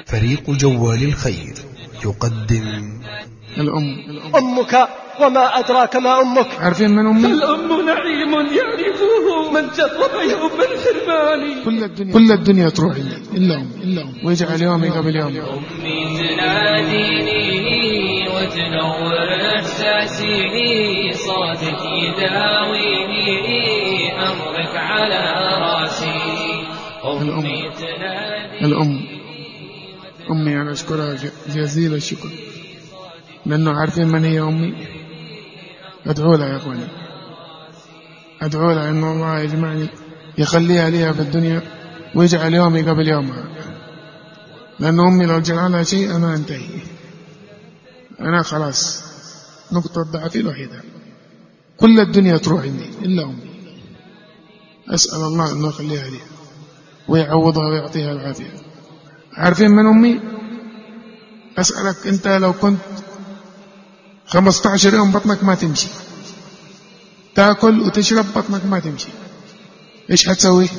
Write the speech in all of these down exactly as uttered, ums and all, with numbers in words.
فريق جوال الخير يقدم الأم. أمك وما أدراك ما أمك. عارفين من أمي؟ الأم نعيم يعرفه من جرب يوم الحرمان. كل الدنيا كل الدنيا تروح إلا أم إلا أم ويجعل يومي قبل يومي. أمي تناديني وتنور إحساسي، صوتك يداويني أمرك على راسي. أمي تناديني الأم. أمي أنا أشكرها جزيل الشكر، لأنه عارفين من هي أمي. أدعو لها يا أخواني، أدعو لها أن الله يجمعني يخليها ليها في الدنيا ويجعل يومي قبل يومها، لأن أمي لو جعلها شيء أنا أنتهي، أنا خلاص نقطة ضعفي الوحيدة. كل الدنيا تروح عندي إلا أمي. أسأل الله أنه يخليها لي ويعوضها ويعطيها العافية. عارفين من أمي؟ أسألك أنت لو كنت خمسة عشر يوم بطنك ما تمشي، تأكل وتشرب بطنك ما تمشي، إيش هتسوي؟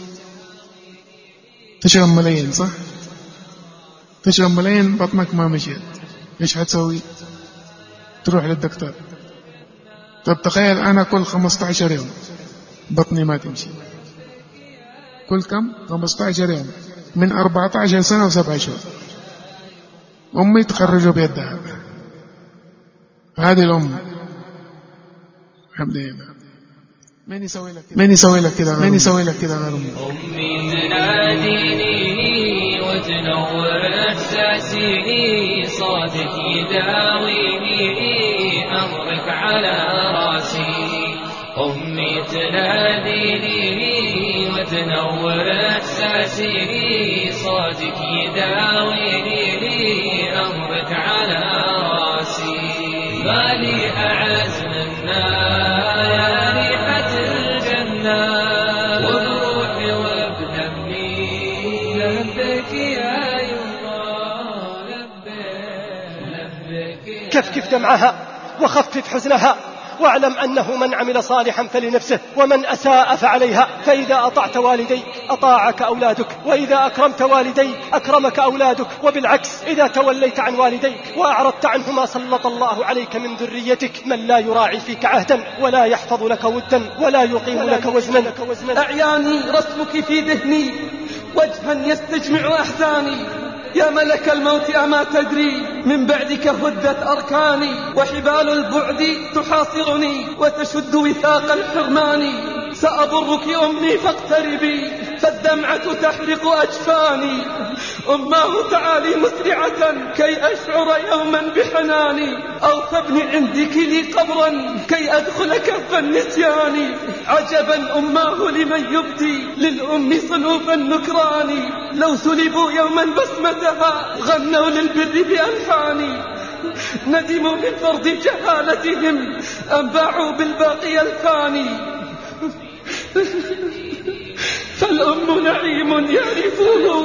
تشرب ملايين، صح؟ تشرب ملايين بطنك ما مشيت، إيش هتسوي؟ تروح للدكتور. طب تخيل أنا كل خمسة عشر يوم بطني ما تمشي، كل كم؟ خمسة عشر يوم من أربعة عشر سنة وسبع شهور. أمي تخرجوا بيدها، هذه الأم. الحمد لله. من يسوي لك كذا؟ من يسوي لك كذا؟ من يسوي لك كذا غير أمي؟ أمي تناديني وتنور إحساسي، صوتك يداويني أمرك على راسي. أمي تناديني وتنور إحساسي، صوتك يداويني أمرك على راسي. مالي أعز منا يا ريحة الجنة، وبروحي وبدمي لبيك يا يما، لبيك. كفكف دمعها وخفف حزنها، واعلم أنه من عمل صالحا فلنفسه ومن أساء فعليها. فإذا أطعت والديك أطاعك أولادك، وإذا أكرمت والديك أكرمك أولادك، وبالعكس إذا توليت عن والديك وأعرضت عنهما سلط الله عليك من ذريتك من لا يراعي فيك عهدا ولا يحفظ لك ودا ولا يقيم لك وزنا. أعياني رسمك في ذهني وجها يستجمع أحزاني، يا ملك الموت أما تدري من بعدك هدت أركاني، وحبال البعد تحاصرني وتشد وثاق الحرمان. سأضرك أمي فاقتربي فالدمعة تحرق أجفاني. أماه تعالي مسرعة كي أشعر يوما بحناني، أو تبني عندك لي قبرا كي أدخل كف النسيان. عجبا أماه لمن يبدي للأم صنوف النكران، لو سلبوا يوما بسمتها غنوا للبر بألحان. ندموا من فرض جهالتهم أم باعوا بالباقي الفاني. فالأم نعيم يعرفه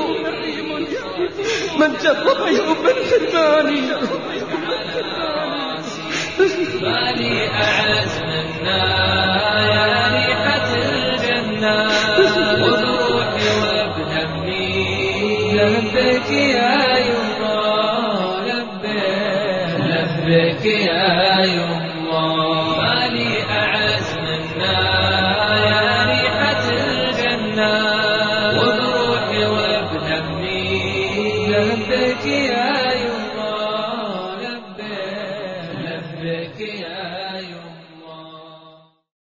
من جرب يوم الحرمان. مالي أعز منا يا ريحة الجنة، وبروحي وبدمي لبيك يا يما، لبيك يا يما. مالي أعز منا يا ريحة الجنة، وبروحي وبدمي لبيك يا يما، لبيك يا يما.